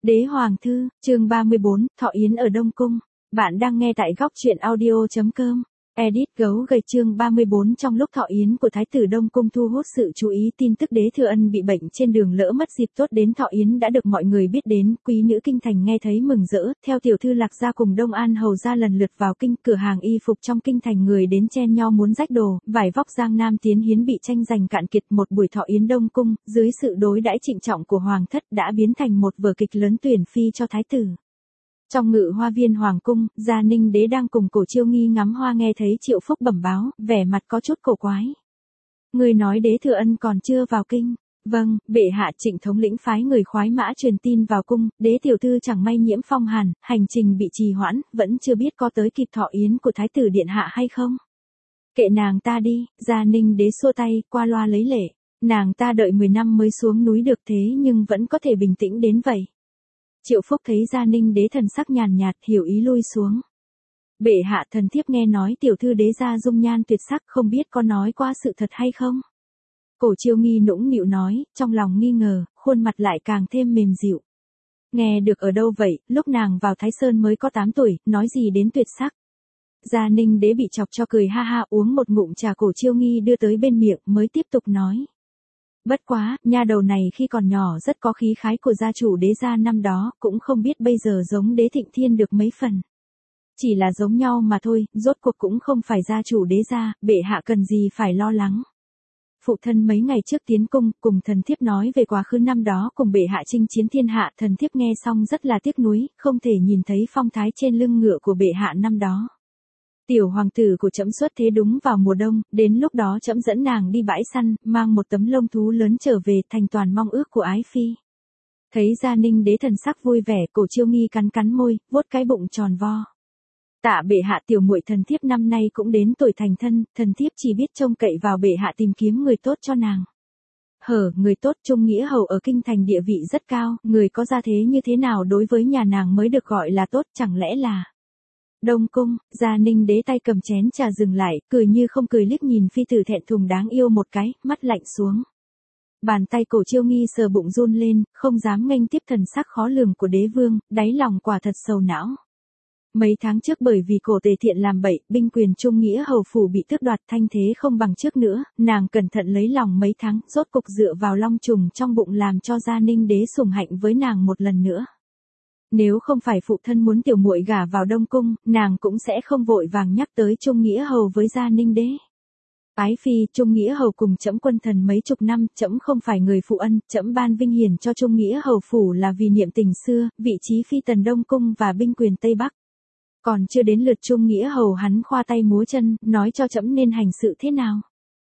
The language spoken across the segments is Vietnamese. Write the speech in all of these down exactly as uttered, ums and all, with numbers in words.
Đế Hoàng Thư, chương ba mươi bốn, Thọ Yến ở Đông Cung. Bạn đang nghe tại góc truyện audio chấm com. Edit gấu gầy chương ba mươi bốn. Trong lúc Thọ Yến của Thái tử Đông Cung thu hút sự chú ý, tin tức Đế Thừa Ân bị bệnh trên đường lỡ mất dịp tốt đến Thọ Yến đã được mọi người biết đến. Quý nữ kinh thành nghe thấy mừng rỡ, theo tiểu thư Lạc gia cùng Đông An hầu gia lần lượt vào kinh. Cửa hàng y phục trong kinh thành người đến chen nho muốn rách đồ, vải vóc Giang Nam tiến hiến bị tranh giành cạn kiệt. Một buổi Thọ Yến Đông Cung, dưới sự đối đãi trịnh trọng của hoàng thất đã biến thành một vở kịch lớn tuyển phi cho thái tử. Trong ngự hoa viên hoàng cung, Gia Ninh Đế đang cùng Cổ Chiêu Nghi ngắm hoa nghe thấy Triệu Phúc bẩm báo, vẻ mặt có chút cổ quái. Người nói Đế Thừa Ân còn chưa vào kinh. Vâng, bệ hạ. Trịnh thống lĩnh phái người khoái mã truyền tin vào cung, Đế tiểu thư chẳng may nhiễm phong hàn, hành trình bị trì hoãn, vẫn chưa biết có tới kịp Thọ Yến của thái tử điện hạ hay không. Kệ nàng ta đi. Gia Ninh Đế xua tay, qua loa lấy lệ. Nàng ta đợi mười năm mới xuống núi được thế nhưng vẫn có thể bình tĩnh đến vậy. Triệu Phúc thấy Gia Ninh Đế thần sắc nhàn nhạt, hiểu ý lui xuống. Bệ hạ, thần thiếp nghe nói tiểu thư đế gia dung nhan tuyệt sắc, không biết có nói qua sự thật hay không. Cổ Chiêu Nghi nũng nịu nói, trong lòng nghi ngờ, khuôn mặt lại càng thêm mềm dịu. Nghe được ở đâu vậy, lúc nàng vào Thái Sơn mới có tám tuổi, nói gì đến tuyệt sắc. Gia Ninh Đế bị chọc cho cười ha ha, uống một ngụm trà Cổ Chiêu Nghi đưa tới bên miệng mới tiếp tục nói. Bất quá, nha đầu này khi còn nhỏ rất có khí khái của gia chủ đế gia năm đó, cũng không biết bây giờ giống Đế Thịnh Thiên được mấy phần. Chỉ là giống nhau mà thôi, rốt cuộc cũng không phải gia chủ đế gia, bệ hạ cần gì phải lo lắng. Phụ thân mấy ngày trước tiến cung, cùng thần thiếp nói về quá khứ năm đó cùng bệ hạ chinh chiến thiên hạ, thần thiếp nghe xong rất là tiếc nuối, không thể nhìn thấy phong thái trên lưng ngựa của bệ hạ năm đó. Tiểu hoàng tử của trẫm xuất thế đúng vào mùa đông, đến lúc đó trẫm dẫn nàng đi bãi săn, mang một tấm lông thú lớn trở về, thành toàn mong ước của ái phi. Thấy Gia Ninh Đế thần sắc vui vẻ, Cổ Chiêu Nghi cắn cắn môi, vuốt cái bụng tròn vo. Tạ bệ hạ, tiểu muội thần thiếp năm nay cũng đến tuổi thành thân, thần thiếp chỉ biết trông cậy vào bệ hạ tìm kiếm người tốt cho nàng. Hở, người tốt. Trung Nghĩa hầu ở kinh thành địa vị rất cao, người có gia thế như thế nào đối với nhà nàng mới được gọi là tốt, chẳng lẽ là... Đông Cung. Gia Ninh Đế tay cầm chén trà dừng lại, cười như không cười liếc nhìn phi tử thẹn thùng đáng yêu một cái, mắt lạnh xuống. Bàn tay Cổ Chiêu Nghi sờ bụng run lên, không dám nghênh tiếp thần sắc khó lường của đế vương, đáy lòng quả thật sầu não. Mấy tháng trước bởi vì Cổ Tề Thiện làm bậy, binh quyền Trung Nghĩa hầu phủ bị tước đoạt, thanh thế không bằng trước nữa, nàng cẩn thận lấy lòng mấy tháng, rốt cục dựa vào long trùng trong bụng làm cho Gia Ninh Đế sủng hạnh với nàng một lần nữa. Nếu không phải phụ thân muốn tiểu muội gả vào Đông Cung, nàng cũng sẽ không vội vàng nhắc tới Trung Nghĩa hầu với Gia Ninh Đế. Ái phi, Trung Nghĩa hầu cùng trẫm quân thần mấy chục năm, trẫm không phải người phụ ân, trẫm ban vinh hiển cho Trung Nghĩa hầu phủ là vì niệm tình xưa, vị trí phi tần Đông Cung và binh quyền Tây Bắc. Còn chưa đến lượt Trung Nghĩa hầu hắn khoa tay múa chân, nói cho trẫm nên hành sự thế nào.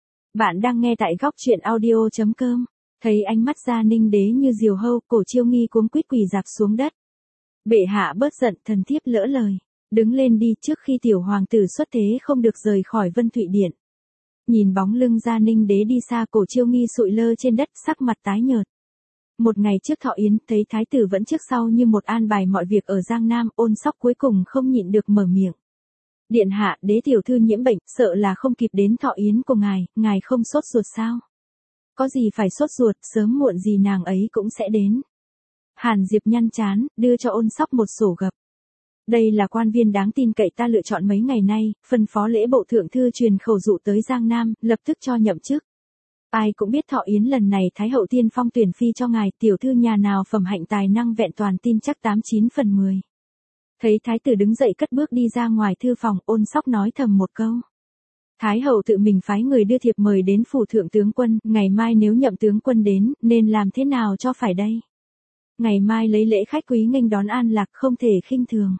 Bạn đang nghe tại góc truyện audio chấm com. Thấy ánh mắt Gia Ninh Đế như diều hâu, Cổ Chiêu Nghi cuống quýt quỳ rạp xuống đất. Bệ hạ bớt giận, thần thiếp lỡ lời. Đứng lên đi, trước khi tiểu hoàng tử xuất thế không được rời khỏi Vân Thụy Điện. Nhìn bóng lưng Gia Ninh Đế đi xa, Cổ Chiêu Nghi sụi lơ trên đất, sắc mặt tái nhợt. Một ngày trước Thọ Yến, thấy thái tử vẫn trước sau như một an bài mọi việc ở Giang Nam, Ôn Sóc cuối cùng không nhịn được mở miệng. Điện hạ, đế tiểu thư nhiễm bệnh, sợ là không kịp đến Thọ Yến của ngài, ngài không sốt ruột sao? Có gì phải sốt ruột, sớm muộn gì nàng ấy cũng sẽ đến. Hàn Diệp nhăn chán, đưa cho Ôn Sóc một sổ gập. Đây là quan viên đáng tin cậy ta lựa chọn mấy ngày nay, phân phó lễ bộ thượng thư truyền khẩu dụ tới Giang Nam, lập tức cho nhậm chức. Ai cũng biết Thọ Yến lần này Thái hậu tiên phong tuyển phi cho ngài, tiểu thư nhà nào phẩm hạnh tài năng vẹn toàn tin chắc tám chín phần mười. Thấy thái tử đứng dậy cất bước đi ra ngoài thư phòng, Ôn Sóc nói thầm một câu. Thái hậu tự mình phái người đưa thiệp mời đến phủ thượng tướng quân, ngày mai nếu nhậm tướng quân đến, nên làm thế nào cho phải đây? Ngày mai lấy lễ khách quý nghênh đón An Lạc, không thể khinh thường.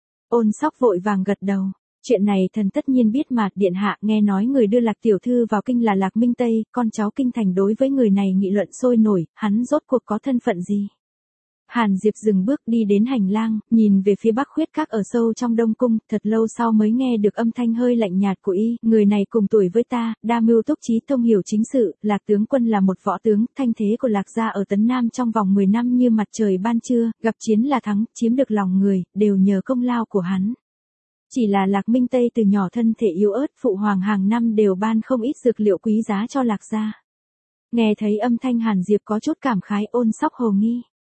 Ôn Sóc vội vàng gật đầu. Chuyện này thần tất nhiên biết mà, điện hạ. Nghe nói người đưa Lạc tiểu thư vào kinh là Lạc Minh Tây, con cháu kinh thành đối với người này nghị luận sôi nổi, hắn rốt cuộc có thân phận gì? Hàn Diệp dừng bước đi đến hành lang, nhìn về phía bắc khuyết các ở sâu trong Đông Cung, thật lâu sau mới nghe được âm thanh hơi lạnh nhạt của y, người này cùng tuổi với ta, đa mưu túc trí, thông hiểu chính sự, Lạc tướng quân là một võ tướng, thanh thế của Lạc gia ở Tấn Nam trong vòng mười năm như mặt trời ban trưa, gặp chiến là thắng, chiếm được lòng người, đều nhờ công lao của hắn. Chỉ là Lạc Minh Tây từ nhỏ thân thể yếu ớt, phụ hoàng hàng năm đều ban không ít dược liệu quý giá cho Lạc gia. Nghe thấy âm thanh Hàn Diệp có chút cảm khái, Ôn Sóc hồ nghi.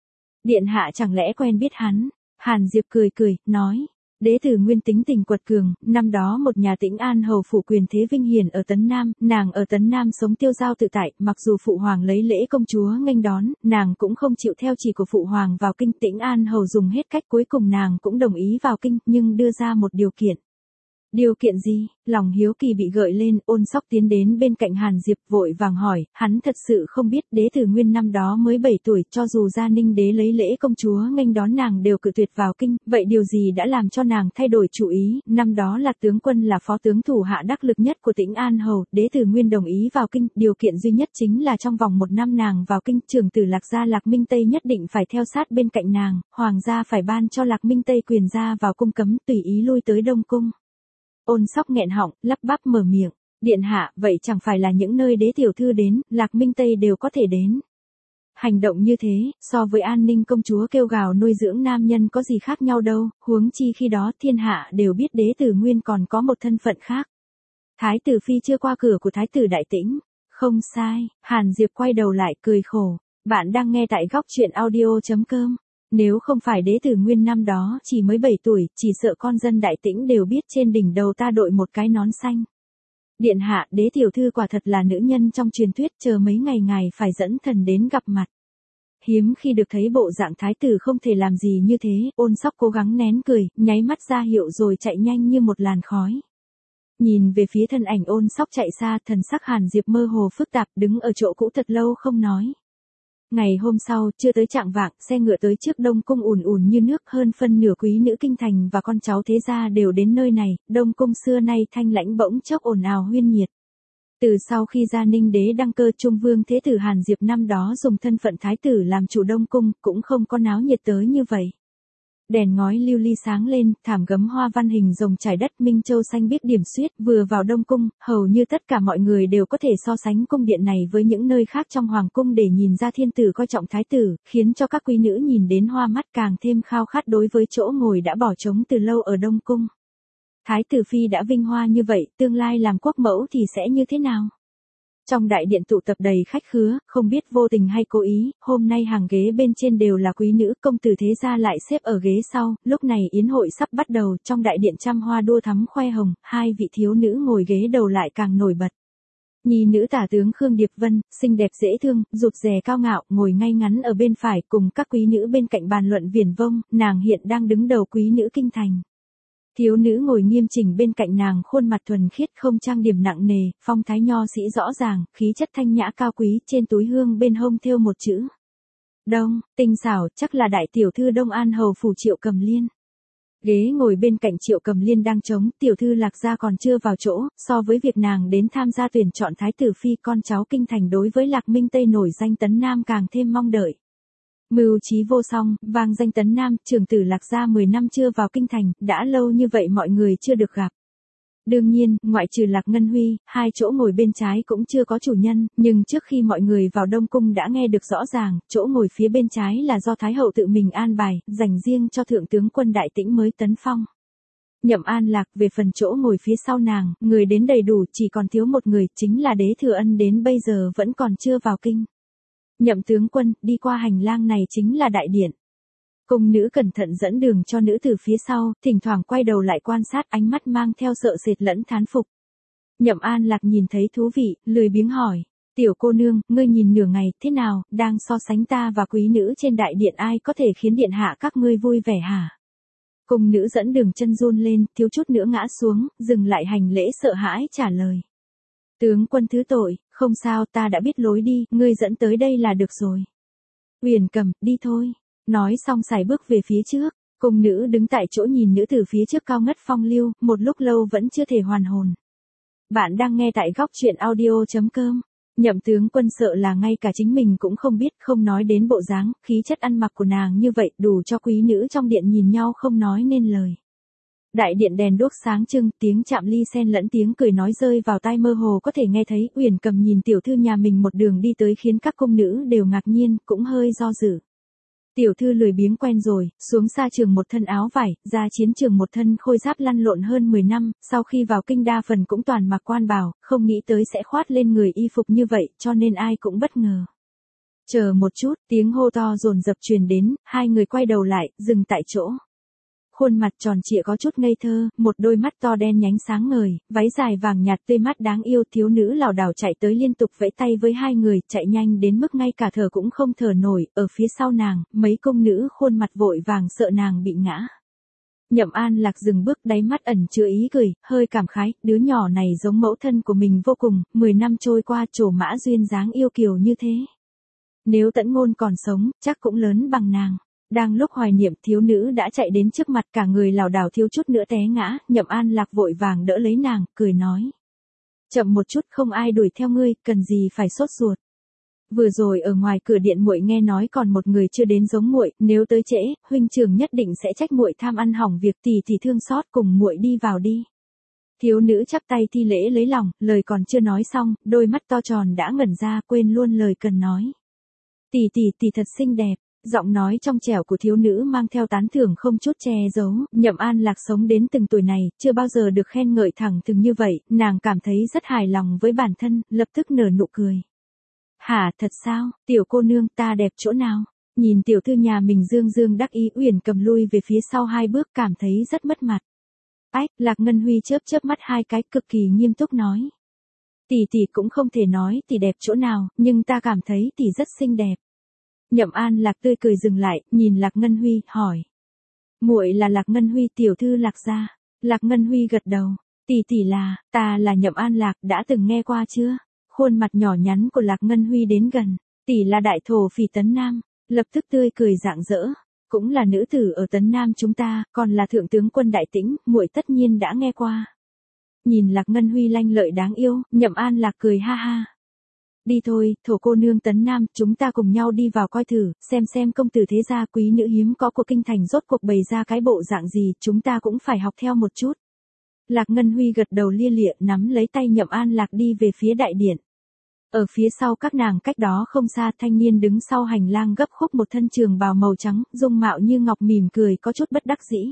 Điện hạ chẳng lẽ quen biết hắn? Hàn Diệp cười cười, nói. Đế tử Nguyên tính tình quật cường, năm đó một nhà Tĩnh An hầu phủ quyền thế vinh hiển ở Tấn Nam, nàng ở Tấn Nam sống tiêu dao tự tại, mặc dù phụ hoàng lấy lễ công chúa nghênh đón, nàng cũng không chịu theo chỉ của phụ hoàng vào kinh. Tĩnh An hầu dùng hết cách, cuối cùng nàng cũng đồng ý vào kinh, nhưng đưa ra một điều kiện. Điều kiện gì? Lòng hiếu kỳ bị gợi lên, Ôn Sóc tiến đến bên cạnh Hàn Diệp vội vàng hỏi, hắn thật sự không biết đế tử Nguyên năm đó mới bảy tuổi, cho dù Gia Ninh đế lấy lễ công chúa nghênh đón nàng đều cự tuyệt vào kinh, vậy điều gì đã làm cho nàng thay đổi chủ ý? Năm đó Lạc tướng quân là phó tướng thủ hạ đắc lực nhất của Tĩnh An hầu, đế tử Nguyên đồng ý vào kinh, điều kiện duy nhất chính là trong vòng một năm nàng vào kinh, trưởng tử Lạc gia Lạc Minh Tây nhất định phải theo sát bên cạnh nàng, hoàng gia phải ban cho Lạc Minh Tây quyền ra vào cung cấm, tùy ý lui tới Đông cung. Ôn Sóc nghẹn họng, lắp bắp mở miệng, điện hạ, vậy chẳng phải là những nơi đế tiểu thư đến, Lạc Minh Tây đều có thể đến. Hành động như thế, so với An Ninh công chúa kêu gào nuôi dưỡng nam nhân có gì khác nhau đâu, huống chi khi đó thiên hạ đều biết đế tử Nguyên còn có một thân phận khác. Thái tử phi chưa qua cửa của thái tử Đại Tĩnh. Không sai, Hàn Diệp quay đầu lại cười khổ, bạn đang nghe tại góc truyện audio chấm com. Nếu không phải đế tử Nguyên năm đó chỉ mới bảy tuổi, chỉ sợ con dân Đại Tĩnh đều biết trên đỉnh đầu ta đội một cái nón xanh. Điện hạ, đế tiểu thư quả thật là nữ nhân trong truyền thuyết, chờ mấy ngày ngài phải dẫn thần đến gặp mặt. Hiếm khi được thấy bộ dạng thái tử không thể làm gì như thế, Ôn Sóc cố gắng nén cười, nháy mắt ra hiệu rồi chạy nhanh như một làn khói. Nhìn về phía thân ảnh Ôn Sóc chạy xa, thần sắc Hàn Diệp mơ hồ phức tạp, đứng ở chỗ cũ thật lâu không nói. Ngày hôm sau, chưa tới chạng vạng, xe ngựa tới trước Đông cung ùn ùn như nước, hơn phân nửa quý nữ kinh thành và con cháu thế gia đều đến nơi này, Đông cung xưa nay thanh lãnh bỗng chốc ồn ào huyên nhiệt. Từ sau khi Gia Ninh đế đăng cơ, Trung vương thế tử Hàn Diệp năm đó dùng thân phận thái tử làm chủ Đông cung, cũng không có náo nhiệt tới như vậy. Đèn ngói lưu ly sáng lên, thảm gấm hoa văn hình rồng trải đất, minh châu xanh biếc điểm xuyết, vừa vào Đông cung, hầu như tất cả mọi người đều có thể so sánh cung điện này với những nơi khác trong hoàng cung để nhìn ra thiên tử coi trọng thái tử, khiến cho các quý nữ nhìn đến hoa mắt, càng thêm khao khát đối với chỗ ngồi đã bỏ trống từ lâu ở Đông cung. Thái tử phi đã vinh hoa như vậy, tương lai làm quốc mẫu thì sẽ như thế nào? Trong đại điện tụ tập đầy khách khứa, không biết vô tình hay cố ý, hôm nay hàng ghế bên trên đều là quý nữ, công tử thế gia lại xếp ở ghế sau, lúc này yến hội sắp bắt đầu, trong đại điện trăm hoa đua thắm khoe hồng, hai vị thiếu nữ ngồi ghế đầu lại càng nổi bật. Nhi nữ tả tướng Khương Điệp Vân, xinh đẹp dễ thương, rụt rè cao ngạo, ngồi ngay ngắn ở bên phải, cùng các quý nữ bên cạnh bàn luận viển vông, nàng hiện đang đứng đầu quý nữ kinh thành. Thiếu nữ ngồi nghiêm chỉnh bên cạnh nàng, khuôn mặt thuần khiết không trang điểm nặng nề, phong thái nho sĩ rõ ràng, khí chất thanh nhã cao quý, trên túi hương bên hông thêu một chữ Đông, tinh xảo, chắc là đại tiểu thư Đông An hầu phủ Triệu Cầm Liên. Ghế ngồi bên cạnh Triệu Cầm Liên đang trống, tiểu thư Lạc gia còn chưa vào chỗ, so với việc nàng đến tham gia tuyển chọn thái tử phi, con cháu kinh thành đối với Lạc Minh Tây nổi danh Tấn Nam càng thêm mong đợi. Mưu trí vô song, vang danh Tấn Nam, trưởng tử Lạc gia mười năm chưa vào kinh thành, đã lâu như vậy mọi người chưa được gặp. Đương nhiên, ngoại trừ Lạc Ngân Huy, hai chỗ ngồi bên trái cũng chưa có chủ nhân, nhưng trước khi mọi người vào Đông cung đã nghe được rõ ràng, chỗ ngồi phía bên trái là do Thái hậu tự mình an bài, dành riêng cho thượng tướng quân Đại Tĩnh mới tấn phong. Nhậm An Lạc, về phần chỗ ngồi phía sau nàng, người đến đầy đủ, chỉ còn thiếu một người, chính là Đế Thừa Ân, đến bây giờ vẫn còn chưa vào kinh. Nhậm tướng quân, đi qua hành lang này chính là đại điện. Cung nữ cẩn thận dẫn đường cho nữ từ phía sau, thỉnh thoảng quay đầu lại quan sát, ánh mắt mang theo sợ sệt lẫn thán phục. Nhậm An Lạc nhìn thấy thú vị, lười biếng hỏi, tiểu cô nương, ngươi nhìn nửa ngày, thế nào, đang so sánh ta và quý nữ trên đại điện ai có thể khiến điện hạ các ngươi vui vẻ hả? Cung nữ dẫn đường chân run lên, thiếu chút nữa ngã xuống, dừng lại hành lễ sợ hãi trả lời. Tướng quân thứ tội, không sao, ta đã biết lối đi, ngươi dẫn tới đây là được rồi. Uyển Cầm, đi thôi. Nói xong sải bước về phía trước, cung nữ đứng tại chỗ nhìn nữ tử phía trước cao ngất phong lưu, một lúc lâu vẫn chưa thể hoàn hồn. Bạn đang nghe tại góc truyện audio chấm com. Nhậm tướng quân sợ là ngay cả chính mình cũng không biết, không nói đến bộ dáng, khí chất ăn mặc của nàng như vậy, đủ cho quý nữ trong điện nhìn nhau không nói nên lời. Đại điện đèn đuốc sáng trưng, tiếng chạm ly xen lẫn tiếng cười nói rơi vào tai, mơ hồ có thể nghe thấy. Uyển Cầm nhìn tiểu thư nhà mình một đường đi tới khiến các cung nữ đều ngạc nhiên, cũng hơi do dự. Tiểu thư lười biếng quen rồi, xuống xa trường một thân áo vải, ra chiến trường một thân khôi giáp lăn lộn hơn mười năm, sau khi vào kinh đa phần cũng toàn mặc quan bào, không nghĩ tới sẽ khoát lên người y phục như vậy, cho nên ai cũng bất ngờ. Chờ một chút, tiếng hô to dồn dập truyền đến, hai người quay đầu lại, dừng tại chỗ. Khuôn mặt tròn trịa có chút ngây thơ, một đôi mắt to đen nhánh sáng ngời, váy dài vàng nhạt tươi mắt đáng yêu, thiếu nữ lảo đảo chạy tới liên tục vẫy tay với hai người, chạy nhanh đến mức ngay cả thở cũng không thở nổi, ở phía sau nàng, mấy công nữ khuôn mặt vội vàng sợ nàng bị ngã. Nhậm An Lạc dừng bước, đáy mắt ẩn chứa ý cười, hơi cảm khái, đứa nhỏ này giống mẫu thân của mình vô cùng, mười năm trôi qua trổ mã duyên dáng yêu kiều như thế. Nếu Tẫn Ngôn còn sống, chắc cũng lớn bằng nàng. Đang lúc hoài niệm, thiếu nữ đã chạy đến trước mặt, cả người lảo đảo thiếu chút nữa té ngã, Nhậm An Lạc vội vàng đỡ lấy nàng, cười nói. Chậm một chút, không ai đuổi theo ngươi, cần gì phải sốt ruột. Vừa rồi ở ngoài cửa điện muội nghe nói còn một người chưa đến giống muội, nếu tới trễ, huynh trưởng nhất định sẽ trách muội tham ăn hỏng việc, tỷ tỷ thương xót, cùng muội đi vào đi. Thiếu nữ chắp tay thi lễ lấy lòng, lời còn chưa nói xong, đôi mắt to tròn đã ngẩn ra, quên luôn lời cần nói. Tỷ tỷ tỷ thật xinh đẹp. Giọng nói trong trẻo của thiếu nữ mang theo tán thưởng không chút che giấu, Nhậm An Lạc sống đến từng tuổi này, chưa bao giờ được khen ngợi thẳng thừng như vậy, nàng cảm thấy rất hài lòng với bản thân, lập tức nở nụ cười. Hả, thật sao, tiểu cô nương, ta đẹp chỗ nào? Nhìn tiểu thư nhà mình dương dương đắc ý, Uyển Cầm lui về phía sau hai bước, cảm thấy rất mất mặt. Ách, Lạc Ngân Huy chớp chớp mắt hai cái, cực kỳ nghiêm túc nói. Tỷ tỷ cũng không thể nói tỷ đẹp chỗ nào, nhưng ta cảm thấy tỷ rất xinh đẹp. Nhậm An Lạc tươi cười dừng lại, nhìn Lạc Ngân Huy, hỏi. Muội là Lạc Ngân Huy, tiểu thư Lạc gia. Lạc Ngân Huy gật đầu. Tỷ tỷ là, ta là Nhậm An Lạc, đã từng nghe qua chưa? Khuôn mặt nhỏ nhắn của Lạc Ngân Huy đến gần. Tỷ là đại thổ phỉ Tấn Nam, lập tức tươi cười rạng rỡ. Cũng là nữ tử ở Tấn Nam chúng ta, còn là thượng tướng quân Đại Tĩnh, muội tất nhiên đã nghe qua. Nhìn Lạc Ngân Huy lanh lợi đáng yêu, Nhậm An Lạc cười ha ha. Đi thôi, thổ cô nương Tấn Nam, chúng ta cùng nhau đi vào coi thử, xem xem công tử thế gia quý nữ hiếm có của kinh thành rốt cuộc bày ra cái bộ dạng gì, chúng ta cũng phải học theo một chút. Lạc Ngân Huy gật đầu lia lịa, nắm lấy tay Nhậm An Lạc đi về phía đại điện. Ở phía sau các nàng cách đó không xa, thanh niên đứng sau hành lang gấp khúc một thân trường bào màu trắng, dung mạo như ngọc, mỉm cười có chút bất đắc dĩ.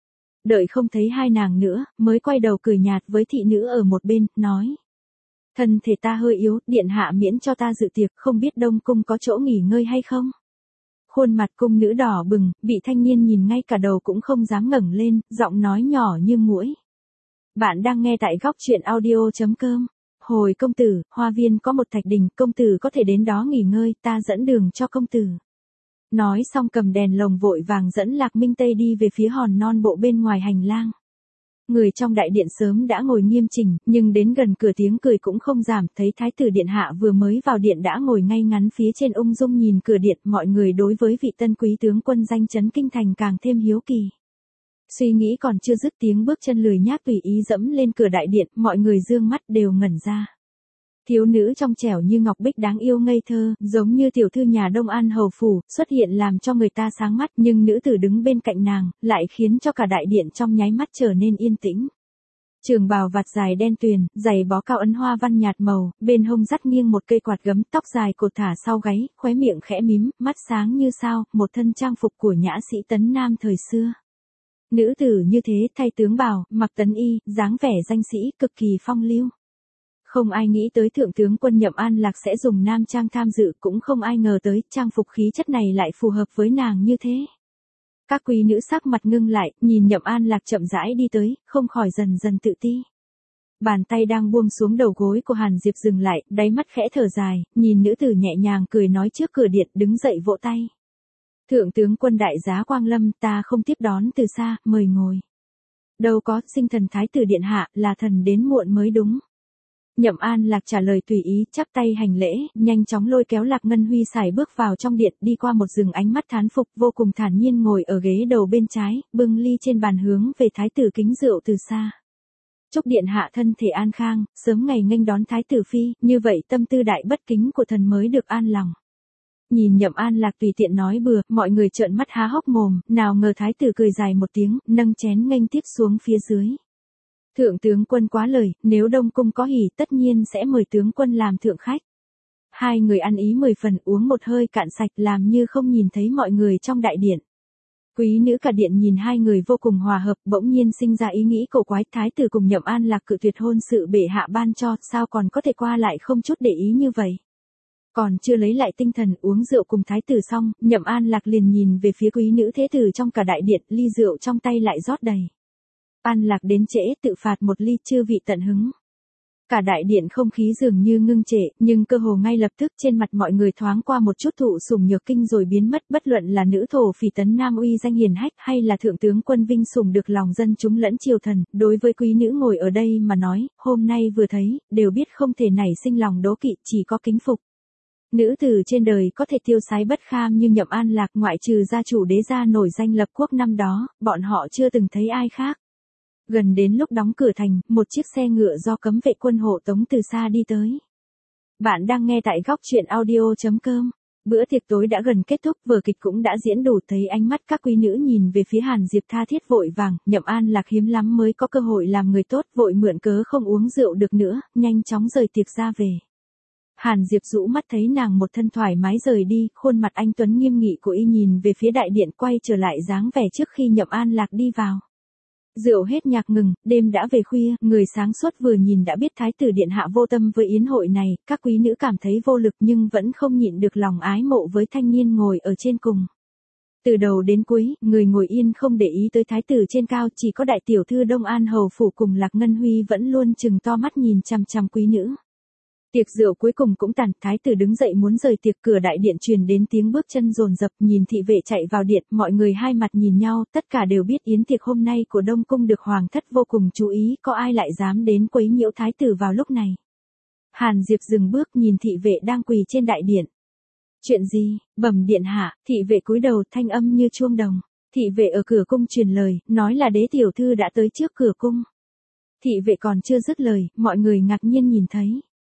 Đợi không thấy hai nàng nữa, mới quay đầu cười nhạt với thị nữ ở một bên, nói. Thân thể ta hơi yếu, điện hạ miễn cho ta dự tiệc, không biết Đông Cung có chỗ nghỉ ngơi hay không? Khuôn mặt cung nữ đỏ bừng, bị thanh niên nhìn ngay cả đầu cũng không dám ngẩng lên, giọng nói nhỏ như muỗi. Bạn đang nghe tại góc truyện audio chấm com. Hồi công tử, hoa viên có một thạch đình, công tử có thể đến đó nghỉ ngơi, ta dẫn đường cho công tử. Nói xong cầm đèn lồng vội vàng dẫn Lạc Minh Tây đi về phía hòn non bộ bên ngoài hành lang. Người trong đại điện sớm đã ngồi nghiêm chỉnh, nhưng đến gần cửa tiếng cười cũng không giảm, thấy thái tử điện hạ vừa mới vào điện đã ngồi ngay ngắn phía trên ung dung nhìn cửa điện, mọi người đối với vị tân quý tướng quân danh chấn kinh thành càng thêm hiếu kỳ. Suy nghĩ còn chưa dứt, tiếng bước chân lười nhác tùy ý dẫm lên cửa đại điện, mọi người dương mắt đều ngẩn ra. Thiếu nữ trong trẻo như ngọc bích đáng yêu ngây thơ, giống như tiểu thư nhà Đông An hầu phủ, xuất hiện làm cho người ta sáng mắt, nhưng nữ tử đứng bên cạnh nàng, lại khiến cho cả đại điện trong nháy mắt trở nên yên tĩnh. Trường bào vạt dài đen tuyền, giày bó cao ấn hoa văn nhạt màu, bên hông dắt nghiêng một cây quạt gấm, tóc dài cột thả sau gáy, khóe miệng khẽ mím, mắt sáng như sao, một thân trang phục của nhã sĩ Tấn Nam thời xưa. Nữ tử như thế, thay tướng bào, mặc tấn y, dáng vẻ danh sĩ, cực kỳ phong lưu. Không ai nghĩ tới thượng tướng quân Nhậm An Lạc sẽ dùng nam trang tham dự, cũng không ai ngờ tới trang phục khí chất này lại phù hợp với nàng như thế. Các quý nữ sắc mặt ngưng lại, nhìn Nhậm An Lạc chậm rãi đi tới, không khỏi dần dần tự ti. Bàn tay đang buông xuống đầu gối của Hàn Diệp dừng lại, đáy mắt khẽ thở dài, nhìn nữ tử nhẹ nhàng cười nói trước cửa điện, đứng dậy vỗ tay. Thượng tướng quân đại giá Quang Lâm, ta không tiếp đón từ xa, mời ngồi. Đâu có, sinh thần thái tử điện hạ, là thần đến muộn mới đúng. Nhậm An Lạc trả lời tùy ý, chắp tay hành lễ, nhanh chóng lôi kéo Lạc Ngân Huy sải bước vào trong điện, đi qua một rừng ánh mắt thán phục, vô cùng thản nhiên ngồi ở ghế đầu bên trái, bưng ly trên bàn hướng về thái tử kính rượu từ xa. Chúc điện hạ thân thể an khang, sớm ngày nghênh đón thái tử phi, như vậy tâm tư đại bất kính của thần mới được an lòng. Nhìn Nhậm An Lạc tùy tiện nói bừa, mọi người trợn mắt há hốc mồm, nào ngờ thái tử cười dài một tiếng, nâng chén nghênh tiếp xuống phía dưới. Thượng tướng quân quá lời, nếu Đông Cung có hỉ tất nhiên sẽ mời tướng quân làm thượng khách. Hai người ăn ý mười phần, uống một hơi cạn sạch, làm như không nhìn thấy mọi người trong đại điện. Quý nữ cả điện nhìn hai người vô cùng hòa hợp, bỗng nhiên sinh ra ý nghĩ cổ quái, thái tử cùng Nhậm An Lạc cự tuyệt hôn sự bệ hạ ban cho, sao còn có thể qua lại không chút để ý như vậy. Còn chưa lấy lại tinh thần uống rượu cùng thái tử xong, Nhậm An Lạc liền nhìn về phía quý nữ thế tử trong cả đại điện, ly rượu trong tay lại rót đầy. An Lạc đến trễ tự phạt một ly chư vị tận hứng. Cả đại điện không khí dường như ngưng trệ, nhưng cơ hồ ngay lập tức trên mặt mọi người thoáng qua một chút thụ sủng nhược kinh rồi biến mất, bất luận là nữ thổ phỉ Tấn Nam uy danh hiền hách hay là thượng tướng quân vinh sủng được lòng dân chúng lẫn triều thần, đối với quý nữ ngồi ở đây mà nói, hôm nay vừa thấy, đều biết không thể nảy sinh lòng đố kỵ, chỉ có kính phục. Nữ tử trên đời có thể tiêu sái bất kham như Nhậm An Lạc, ngoại trừ gia chủ đế gia nổi danh lập quốc năm đó, bọn họ chưa từng thấy ai khác. Gần đến lúc đóng cửa thành, một chiếc xe ngựa do cấm vệ quân hộ tống từ xa đi tới. Bạn đang nghe tại góc truyện audio.com. Bữa tiệc tối đã gần kết thúc, vở kịch cũng đã diễn đủ, thấy ánh mắt các quý nữ nhìn về phía Hàn Diệp tha thiết vội vàng, Nhậm An Lạc hiếm lắm mới có cơ hội làm người tốt, vội mượn cớ không uống rượu được nữa, nhanh chóng rời tiệc ra về. Hàn Diệp rũ mắt thấy nàng một thân thoải mái rời đi, khuôn mặt anh tuấn nghiêm nghị của y nhìn về phía đại điện, quay trở lại dáng vẻ trước khi Nhậm An Lạc đi vào. Rượu hết nhạc ngừng, đêm đã về khuya, người sáng suốt vừa nhìn đã biết thái tử điện hạ vô tâm với yến hội này, các quý nữ cảm thấy vô lực nhưng vẫn không nhịn được lòng ái mộ với thanh niên ngồi ở trên cùng. Từ đầu đến cuối, người ngồi yên không để ý tới thái tử trên cao, chỉ có đại tiểu thư Đông An hầu phủ cùng Lạc Ngân Huy vẫn luôn chừng to mắt nhìn chằm chằm quý nữ. Tiệc rượu cuối cùng cũng tàn, thái tử đứng dậy muốn rời tiệc, cửa đại điện truyền đến tiếng bước chân dồn dập, nhìn thị vệ chạy vào điện, mọi người hai mặt nhìn nhau, tất cả đều biết yến tiệc hôm nay của Đông cung được hoàng thất vô cùng chú ý, có ai lại dám đến quấy nhiễu thái tử vào lúc này. Hàn Diệp dừng bước nhìn thị vệ đang quỳ trên đại điện. Chuyện gì, bẩm điện hạ, thị vệ cúi đầu, thanh âm như chuông đồng. Thị vệ ở cửa cung truyền lời, nói là đế tiểu thư đã tới trước cửa cung. Thị vệ còn chưa dứt lời, mọi người ngạc nhiên nhìn thấy.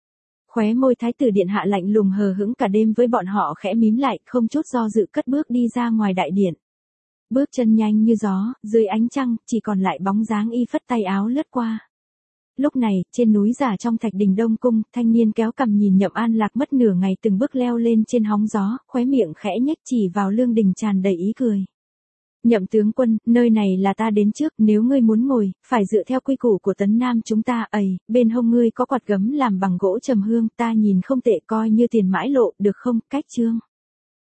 Khóe môi thái tử điện hạ lạnh lùng hờ hững cả đêm với bọn họ khẽ mím lại, không chút do dự cất bước đi ra ngoài đại điện. Bước chân nhanh như gió, dưới ánh trăng, chỉ còn lại bóng dáng y phất tay áo lướt qua. Lúc này, trên núi giả trong thạch đình Đông cung, thanh niên kéo cằm nhìn Nhậm An Lạc mất nửa ngày từng bước leo lên trên hóng gió, khóe miệng khẽ nhếch chỉ vào lương đình tràn đầy ý cười. Nhậm tướng quân, nơi này là ta đến trước, nếu ngươi muốn ngồi, phải dựa theo quy củ của Tấn Nam chúng ta, ầy, bên hông ngươi có quạt gấm làm bằng gỗ trầm hương, ta nhìn không tệ, coi như tiền mãi lộ, được không, cách chương.